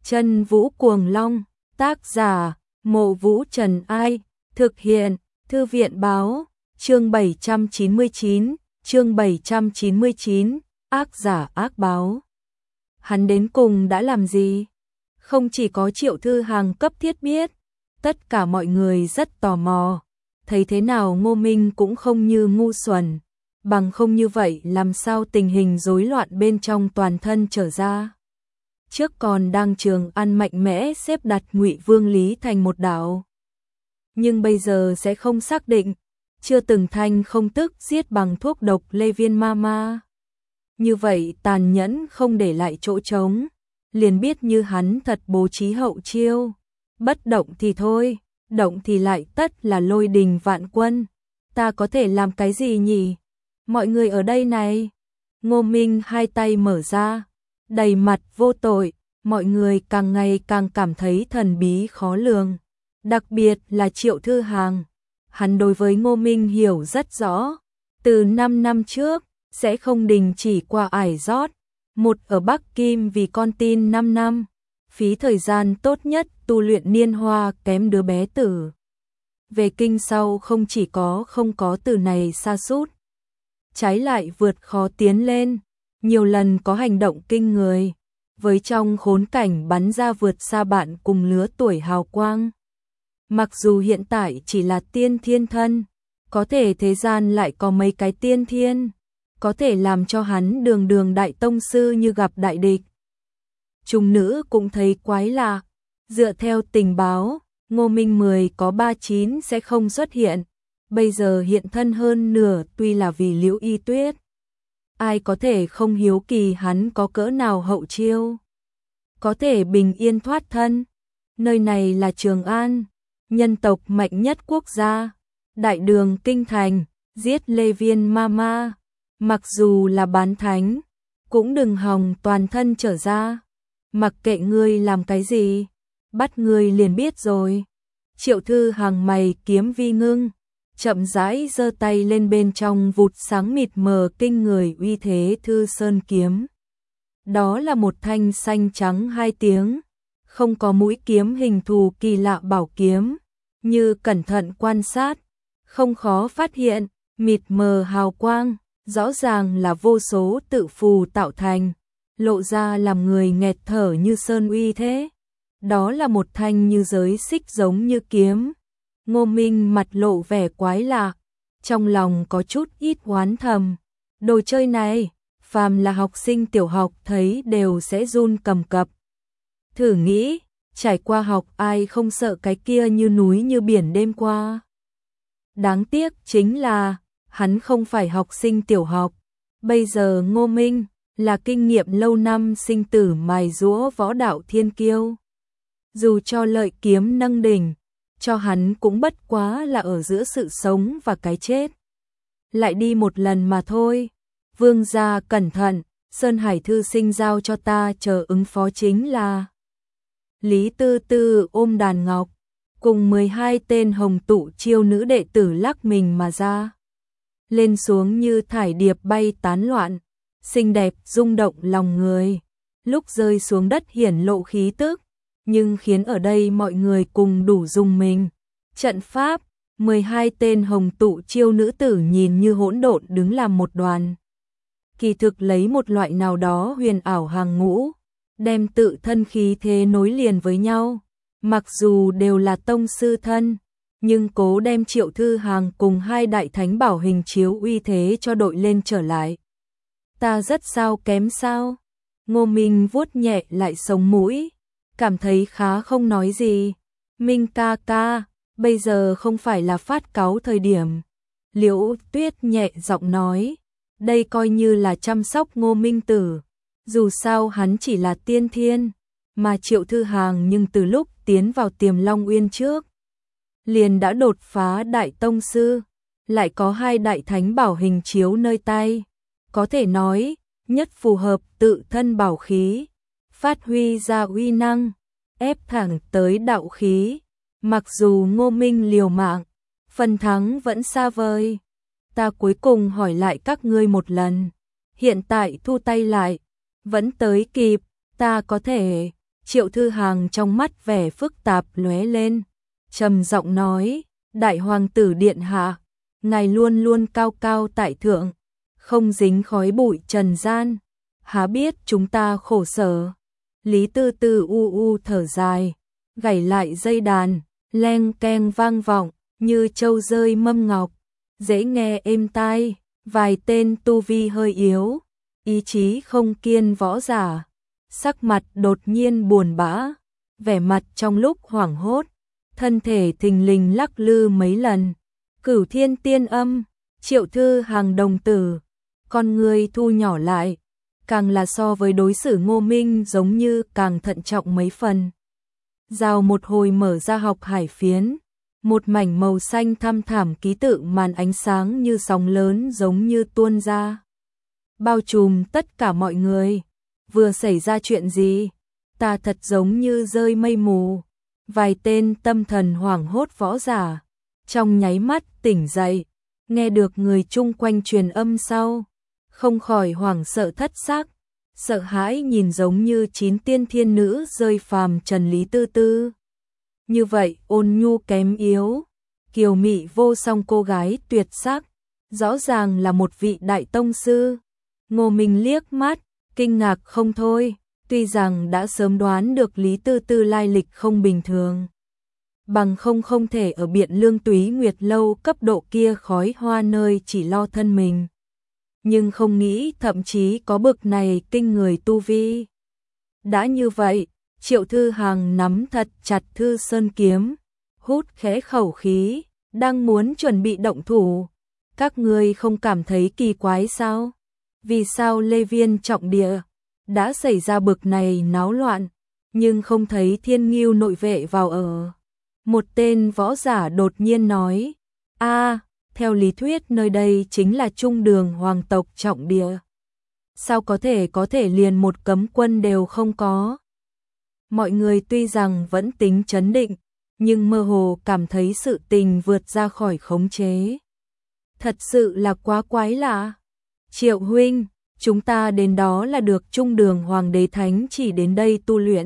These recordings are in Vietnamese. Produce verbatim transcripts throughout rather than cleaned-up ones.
Chân Vũ Cuồng Long, tác giả, Mộ Vũ Trần Ai, thực hiện, Thư viện Báo, chương bảy trăm chín mươi chín, chương bảy trăm chín mươi chín, ác giả ác báo. Hắn đến cùng đã làm gì? Không chỉ có Triệu Thư Hằng cấp thiết biết, tất cả mọi người rất tò mò, thấy thế nào Ngô Minh cũng không như ngu xuẩn, bằng không như vậy làm sao tình hình rối loạn bên trong toàn thân trở ra. Trước còn đang Trường An mạnh mẽ xếp đặt Ngụy Vương Lý thành một đảo, nhưng bây giờ sẽ không xác định, chưa từng thanh không tức giết bằng thuốc độc Lê Viên Ma Ma. Như vậy tàn nhẫn không để lại chỗ trống, liền biết như hắn thật bố trí hậu chiêu, bất động thì thôi, động thì lại tất là lôi đình vạn quân. Ta có thể làm cái gì nhỉ? Mọi người ở đây này. Ngô Minh hai tay mở ra, đầy mặt vô tội, mọi người càng ngày càng cảm thấy thần bí khó lường, đặc biệt là Triệu Thư Hằng. Hắn đối với Ngô Minh hiểu rất rõ, từ năm năm trước sẽ không đình chỉ qua ải rót, một ở Bắc Kim vì con tin năm năm, phí thời gian tốt nhất tu luyện niên hoa kém đứa bé tử. Về kinh sau không chỉ có không có từ này sa sút, trái lại vượt khó tiến lên, nhiều lần có hành động kinh người, với trong khốn cảnh bắn ra vượt xa bạn cùng lứa tuổi hào quang. Mặc dù hiện tại chỉ là tiên thiên thân, có thể thế gian lại có mấy cái tiên thiên, có thể làm cho hắn đường đường đại tông sư như gặp đại địch. Chúng nữ cũng thấy quái lạ, dựa theo tình báo, Ngô Minh mười có ba chín sẽ không xuất hiện, bây giờ hiện thân hơn nửa tuy là vì Liễu Y Tuyết. Ai có thể không hiếu kỳ hắn có cỡ nào hậu chiêu, có thể bình yên thoát thân. Nơi này là Trường An, nhân tộc mạnh nhất quốc gia, đại đường kinh thành, giết Lê Viên Ma Ma, mặc dù là bán thánh, cũng đừng hòng toàn thân trở ra, mặc kệ ngươi làm cái gì, bắt ngươi liền biết rồi. Triệu Thư Hằng mày kiếm vi ngưng, chậm rãi giơ tay lên, bên trong vụt sáng mịt mờ kinh người uy thế Thư Sơn kiếm. Đó là một thanh xanh trắng hai tiếng, không có mũi kiếm hình thù kỳ lạ bảo kiếm, như cẩn thận quan sát, không khó phát hiện, mịt mờ hào quang, rõ ràng là vô số tự phù tạo thành, lộ ra làm người nghẹt thở như sơn uy thế. Đó là một thanh như giới xích giống như kiếm. Ngô Minh mặt lộ vẻ quái lạ, trong lòng có chút ít oán thầm. Đồ chơi này, phàm là học sinh tiểu học thấy đều sẽ run cầm cập. Thử nghĩ, trải qua học ai không sợ cái kia như núi như biển đêm qua. Đáng tiếc chính là, hắn không phải học sinh tiểu học. Bây giờ Ngô Minh là kinh nghiệm lâu năm sinh tử mài giũa võ đạo thiên kiêu. Dù cho lợi kiếm nâng đỉnh, cho hắn cũng bất quá là ở giữa sự sống và cái chết. Lại đi một lần mà thôi. Vương gia cẩn thận, Sơn Hải thư sinh giao cho ta chờ ứng phó chính là. Lý Tư Tư ôm đàn ngọc, cùng mười hai tên hồng tụ chiêu nữ đệ tử lắc mình mà ra. Lên xuống như thải điệp bay tán loạn, xinh đẹp rung động lòng người. Lúc rơi xuống đất hiển lộ khí tức, nhưng khiến ở đây mọi người cùng đủ rung mình. Trận pháp, mười hai tên hồng tụ chiêu nữ tử nhìn như hỗn độn đứng làm một đoàn. Kỳ thực lấy một loại nào đó huyền ảo hàng ngũ, đem tự thân khí thế nối liền với nhau. Mặc dù đều là tông sư thân, nhưng cố đem Triệu Thư Hằng cùng hai đại thánh bảo hình chiếu uy thế cho đội lên trở lại. Ta rất sao kém sao? Ngô Minh vuốt nhẹ lại sống mũi, cảm thấy khá không nói gì. Minh ca ca, bây giờ không phải là phát cáu thời điểm. Liễu Tuyết nhẹ giọng nói, đây coi như là chăm sóc Ngô Minh tử. Dù sao hắn chỉ là tiên thiên, mà Triệu Thư Hằng nhưng từ lúc tiến vào Tiềm Long Uyên trước, liền đã đột phá đại tông sư, lại có hai đại thánh bảo hình chiếu nơi tay. Có thể nói, nhất phù hợp tự thân bảo khí, phát huy ra uy năng, ép thẳng tới đạo khí. Mặc dù Ngô Minh liều mạng, phần thắng vẫn xa vời. Ta cuối cùng hỏi lại các ngươi một lần, hiện tại thu tay lại, vẫn tới kịp. Ta có thể Triệu Thư Hàng trong mắt vẻ phức tạp lóe lên, trầm giọng nói, đại hoàng tử điện hạ, ngài luôn luôn cao cao tại thượng, không dính khói bụi trần gian, há biết chúng ta khổ sở. Lý Tư Tư u u thở dài, gảy lại dây đàn, leng keng vang vọng, như châu rơi mâm ngọc, dễ nghe êm tai, vài tên tu vi hơi yếu, ý chí không kiên võ giả, sắc mặt đột nhiên buồn bã, vẻ mặt trong lúc hoảng hốt, thân thể thình lình lắc lư mấy lần. Cửu Thiên Tiên Âm, Triệu Thư Hàng đồng tử, con người thu nhỏ lại, càng là so với đối xử Ngô Minh giống như càng thận trọng mấy phần. Rào một hồi mở ra học hải phiến, một mảnh màu xanh thăm thẳm ký tự màn ánh sáng như sóng lớn giống như tuôn ra, bao trùm tất cả mọi người. Vừa xảy ra chuyện gì? Ta thật giống như rơi mây mù. Vài tên tâm thần hoảng hốt võ giả, trong nháy mắt tỉnh dậy, nghe được người chung quanh truyền âm sau, không khỏi hoảng sợ thất xác, sợ hãi nhìn giống như chín tiên thiên nữ rơi phàm trần Lý Tư Tư. Như vậy ôn nhu kém yếu, kiều mị vô song cô gái tuyệt sắc, rõ ràng là một vị đại tông sư. Ngô Minh liếc mắt, kinh ngạc không thôi, tuy rằng đã sớm đoán được Lý Tư Tư lai lịch không bình thường. Bằng không không thể ở Biện Lương Túy Nguyệt lâu cấp độ kia khói hoa nơi chỉ lo thân mình. Nhưng không nghĩ thậm chí có bực này kinh người tu vi. Đã như vậy, Triệu Thư Hàng nắm thật chặt thư sơn kiếm, hút khẽ khẩu khí, đang muốn chuẩn bị động thủ. Các ngươi không cảm thấy kỳ quái sao? Vì sao Lê Viên trọng địa đã xảy ra bực này náo loạn, nhưng không thấy Thiên Ngưu nội vệ vào ở? Một tên võ giả đột nhiên nói, a, theo lý thuyết nơi đây chính là trung đường hoàng tộc trọng địa. Sao có thể có thể liền một cấm quân đều không có? Mọi người tuy rằng vẫn tính trấn định, nhưng mơ hồ cảm thấy sự tình vượt ra khỏi khống chế. Thật sự là quá quái lạ. Triệu huynh, chúng ta đến đó là được trung đường hoàng đế thánh chỉ đến đây tu luyện.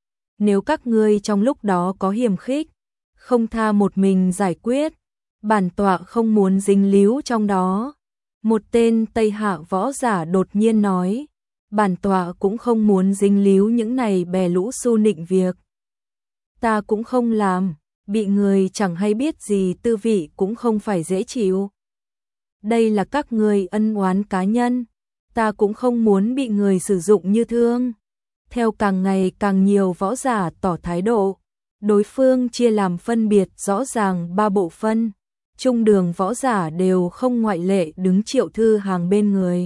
Nếu các ngươi trong lúc đó có hiềm khích, không tha một mình giải quyết, bản tọa không muốn dính líu trong đó. Một tên Tây Hạ võ giả đột nhiên nói, bản tọa cũng không muốn dính líu những này bè lũ su nịnh việc. Ta cũng không làm, bị người chẳng hay biết gì tư vị cũng không phải dễ chịu. Đây là các người ân oán cá nhân, ta cũng không muốn bị người sử dụng như thương. Theo càng ngày càng nhiều võ giả tỏ thái độ, đối phương chia làm phân biệt rõ ràng ba bộ phân, trung đường võ giả đều không ngoại lệ đứng Triệu Thư Hàng bên người.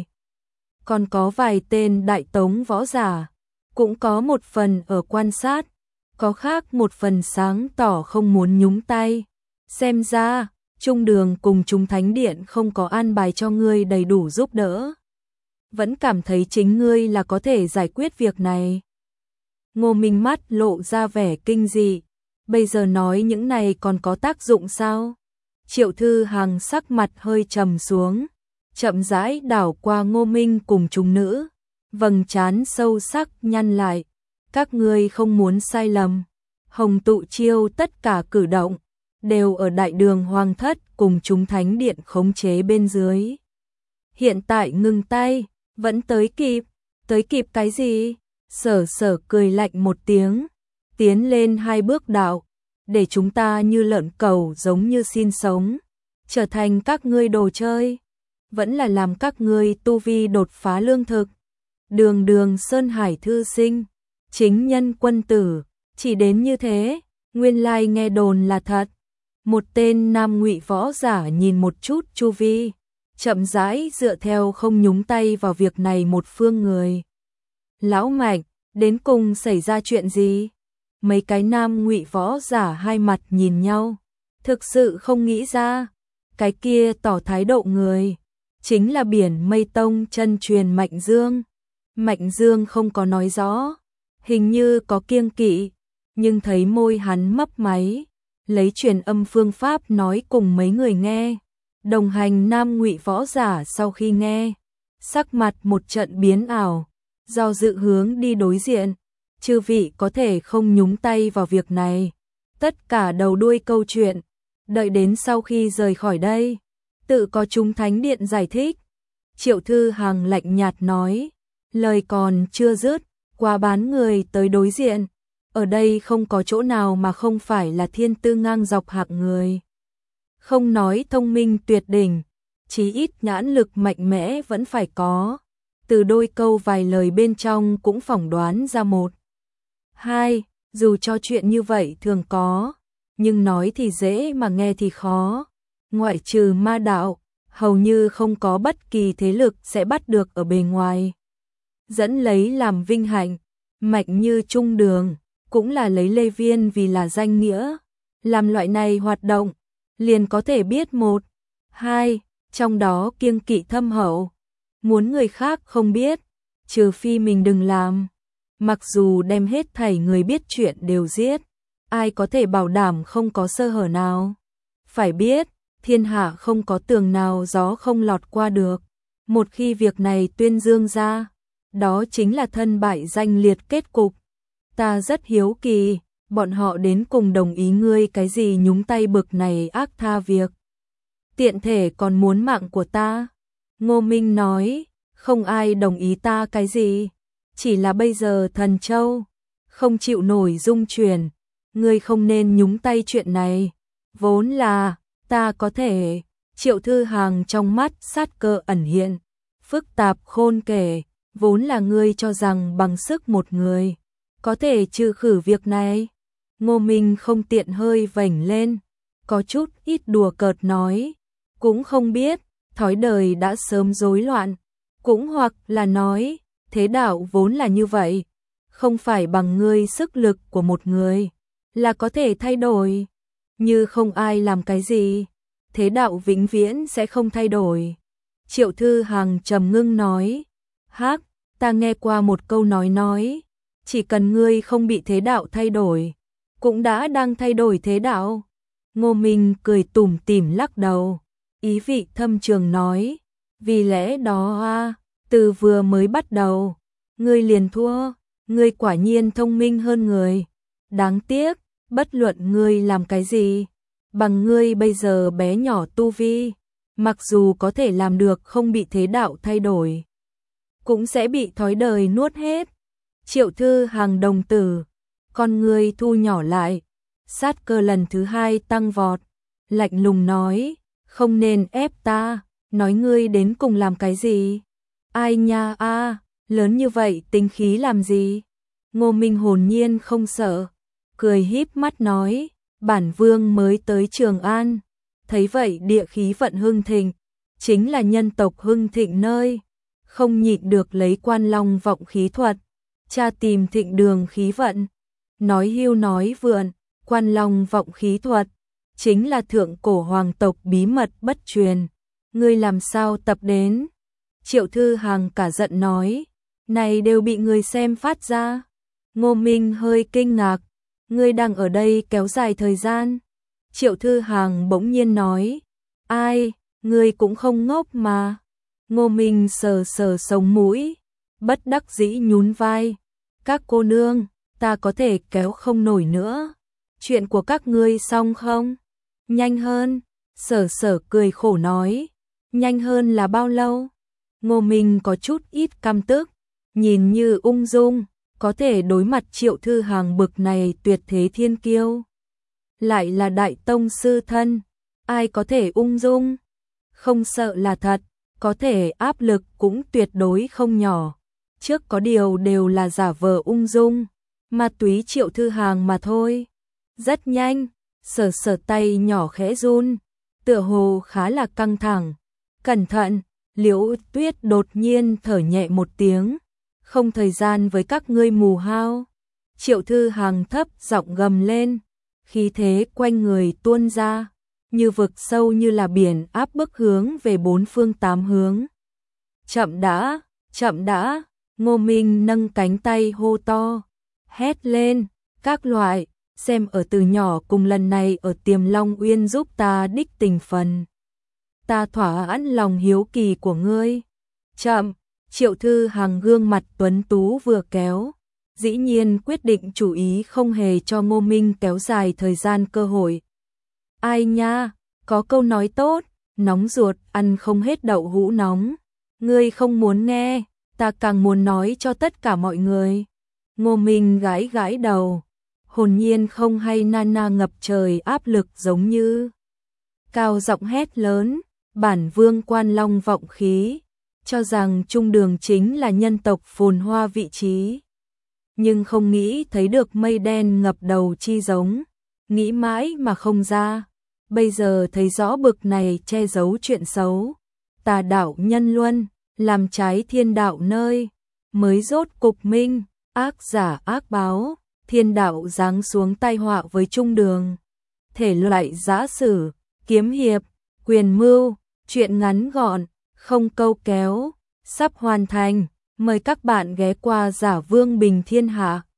Còn có vài tên đại tống võ giả, cũng có một phần ở quan sát, có khác một phần sáng tỏ không muốn nhúng tay. Xem ra, trung đường cùng chúng thánh điện không có an bài cho ngươi đầy đủ giúp đỡ. Vẫn cảm thấy chính ngươi là có thể giải quyết việc này. Ngô Minh mắt lộ ra vẻ kinh dị. Bây giờ nói những này còn có tác dụng sao? Triệu Thư Hàng sắc mặt hơi trầm xuống, chậm rãi đảo qua Ngô Minh cùng chúng nữ, vầng trán sâu sắc nhăn lại. Các ngươi không muốn sai lầm. Hồng Tụ Chiêu tất cả cử động đều ở đại đường hoàng thất cùng chúng thánh điện khống chế bên dưới. Hiện tại ngừng tay, vẫn tới kịp. Tới kịp cái gì? Sở Sở cười lạnh một tiếng, tiến lên hai bước đạo, để chúng ta như lợn cẩu giống như xin sống, trở thành các ngươi đồ chơi, vẫn là làm các ngươi tu vi đột phá lương thực. Đường Đường Sơn Hải thư sinh, chính nhân quân tử, chỉ đến như thế, nguyên lai nghe đồn là thật. Một tên nam ngụy võ giả nhìn một chút chu vi, chậm rãi dựa theo không nhúng tay vào việc này một phương người. Lão Mạnh, đến cùng xảy ra chuyện gì? Mấy cái nam ngụy võ giả hai mặt nhìn nhau, thực sự không nghĩ ra. Cái kia tỏ thái độ người, chính là Biển Mây Tông chân truyền Mạnh Dương. Mạnh Dương không có nói rõ, hình như có kiêng kỵ, nhưng thấy môi hắn mấp máy, lấy truyền âm phương pháp nói cùng mấy người nghe. Đồng hành nam ngụy võ giả sau khi nghe, sắc mặt một trận biến ảo, do dự hướng đi đối diện. chư vị có thể không nhúng tay vào việc này. Tất cả đầu đuôi câu chuyện, đợi đến sau khi rời khỏi đây, tự có chúng thánh điện giải thích. Triệu Thư Hằng lạnh nhạt nói, lời còn chưa dứt, qua bán người tới đối diện. Ở đây không có chỗ nào mà không phải là thiên tư ngang dọc hạng người. Không nói thông minh tuyệt đỉnh, chí ít nhãn lực mạnh mẽ vẫn phải có. Từ đôi câu vài lời bên trong cũng phỏng đoán ra một. Hai, dù cho chuyện như vậy thường có, nhưng nói thì dễ mà nghe thì khó. Ngoại trừ ma đạo, hầu như không có bất kỳ thế lực sẽ bắt được ở bề ngoài. Dẫn lấy làm vinh hạnh, mạch như trung đường, cũng là lấy Lê Viên vì là danh nghĩa. Làm loại này hoạt động, liền có thể biết một, hai, trong đó kiêng kỵ thâm hậu. Muốn người khác không biết, trừ phi mình đừng làm. Mặc dù đem hết thảy người biết chuyện đều giết, ai có thể bảo đảm không có sơ hở nào. Phải biết, thiên hạ không có tường nào gió không lọt qua được. Một khi việc này tuyên dương ra, đó chính là thân bại danh liệt kết cục. Ta rất hiếu kỳ, bọn họ đến cùng đồng ý ngươi cái gì nhúng tay bực này ác tha việc. Tiện thể còn muốn mạng của ta. Ngô Minh nói, không ai đồng ý ta cái gì. Chỉ là bây giờ Thần Châu không chịu nổi dung chuyển, ngươi không nên nhúng tay chuyện này. Vốn là, ta có thể. Triệu Thư Hằng trong mắt sát cơ ẩn hiện, phức tạp khôn kể, vốn là ngươi cho rằng bằng sức một người có thể trừ khử việc này. Ngô Minh không tiện hơi vểnh lên, có chút ít đùa cợt nói, cũng không biết, thói đời đã sớm rối loạn, cũng hoặc là nói, thế đạo vốn là như vậy, không phải bằng ngươi sức lực của một người là có thể thay đổi, như không ai làm cái gì, thế đạo vĩnh viễn sẽ không thay đổi. Triệu Thư Hằng trầm ngưng nói, hắc, ta nghe qua một câu nói nói, chỉ cần ngươi không bị thế đạo thay đổi, cũng đã đang thay đổi thế đạo. Ngô Minh cười tủm tỉm lắc đầu, ý vị thâm trường nói, vì lẽ đó a, từ vừa mới bắt đầu, ngươi liền thua, ngươi quả nhiên thông minh hơn người. Đáng tiếc, bất luận ngươi làm cái gì, bằng ngươi bây giờ bé nhỏ tu vi, mặc dù có thể làm được không bị thế đạo thay đổi, cũng sẽ bị thói đời nuốt hết. Triệu Thư Hằng đồng tử, con ngươi thu nhỏ lại, sát cơ lần thứ hai tăng vọt, lạnh lùng nói, không nên ép ta, nói ngươi đến cùng làm cái gì? Ai nha a, lớn như vậy tính khí làm gì? Ngô Minh hồn nhiên không sợ, cười híp mắt nói, bản vương mới tới Trường An, thấy vậy địa khí vận hưng thịnh, chính là nhân tộc hưng thịnh nơi, không nhịn được lấy Quan Long vọng khí thuật, tra tìm thịnh đường khí vận. Nói hưu nói vượn, Quan Long vọng khí thuật, chính là thượng cổ hoàng tộc bí mật bất truyền, ngươi làm sao tập đến? Triệu Thư Hằng cả giận nói, này đều bị người xem phát ra. Ngô Minh hơi kinh ngạc, ngươi đang ở đây kéo dài thời gian. Triệu Thư Hằng bỗng nhiên nói, ai, ngươi cũng không ngốc mà. Ngô Minh sờ sờ sống mũi, bất đắc dĩ nhún vai, các cô nương, ta có thể kéo không nổi nữa. Chuyện của các ngươi xong không? Nhanh hơn, sở sở cười khổ nói, nhanh hơn là bao lâu? Ngô Minh có chút ít căm tức, nhìn như ung dung, có thể đối mặt Triệu Thư Hằng bực này tuyệt thế thiên kiêu. Lại là đại tông sư thân, ai có thể ung dung? Không sợ là thật, có thể áp lực cũng tuyệt đối không nhỏ. Trước có điều đều là giả vờ ung dung, ma túy Triệu Thư Hằng mà thôi. Rất nhanh, sở sở tay nhỏ khẽ run, tựa hồ khá là căng thẳng. Cẩn thận, Liễu Tuyết đột nhiên thở nhẹ một tiếng, không thời gian với các ngươi mù hao. Triệu Thư Hằng thấp giọng gầm lên, khí thế quanh người tuôn ra, như vực sâu như là biển áp bức hướng về bốn phương tám hướng. Chậm đã, chậm đã, Ngô Minh nâng cánh tay hô to, hét lên, các loại, xem ở từ nhỏ cùng lần này ở Tiềm Long Uyên giúp ta đích tình phần. Ta thỏa mãn lòng hiếu kỳ của ngươi. Chậm, Triệu Thư Hằng gương mặt tuấn tú vừa kéo, dĩ nhiên quyết định chủ ý không hề cho Ngô Minh kéo dài thời gian cơ hội. Ai nha, có câu nói tốt, nóng ruột ăn không hết đậu hũ nóng. Ngươi không muốn nghe, ta càng muốn nói cho tất cả mọi người. Ngô Minh gãi gãi đầu, hồn nhiên không hay Nana ngập trời áp lực giống như. Cao giọng hét lớn, bản vương Quan Long vọng khí, cho rằng trung đường chính là nhân tộc phồn hoa vị trí. Nhưng không nghĩ thấy được mây đen ngập đầu chi giống, nghĩ mãi mà không ra. Bây giờ thấy rõ bực này che giấu chuyện xấu, tà đạo nhân luân, làm trái thiên đạo nơi, mới rốt cục minh, ác giả ác báo, thiên đạo giáng xuống tai họa với trung đường. Thể loại giã sử, kiếm hiệp, quyền mưu, chuyện ngắn gọn, không câu kéo, sắp hoàn thành, mời các bạn ghé qua Giả Vương Bình Thiên Hạ.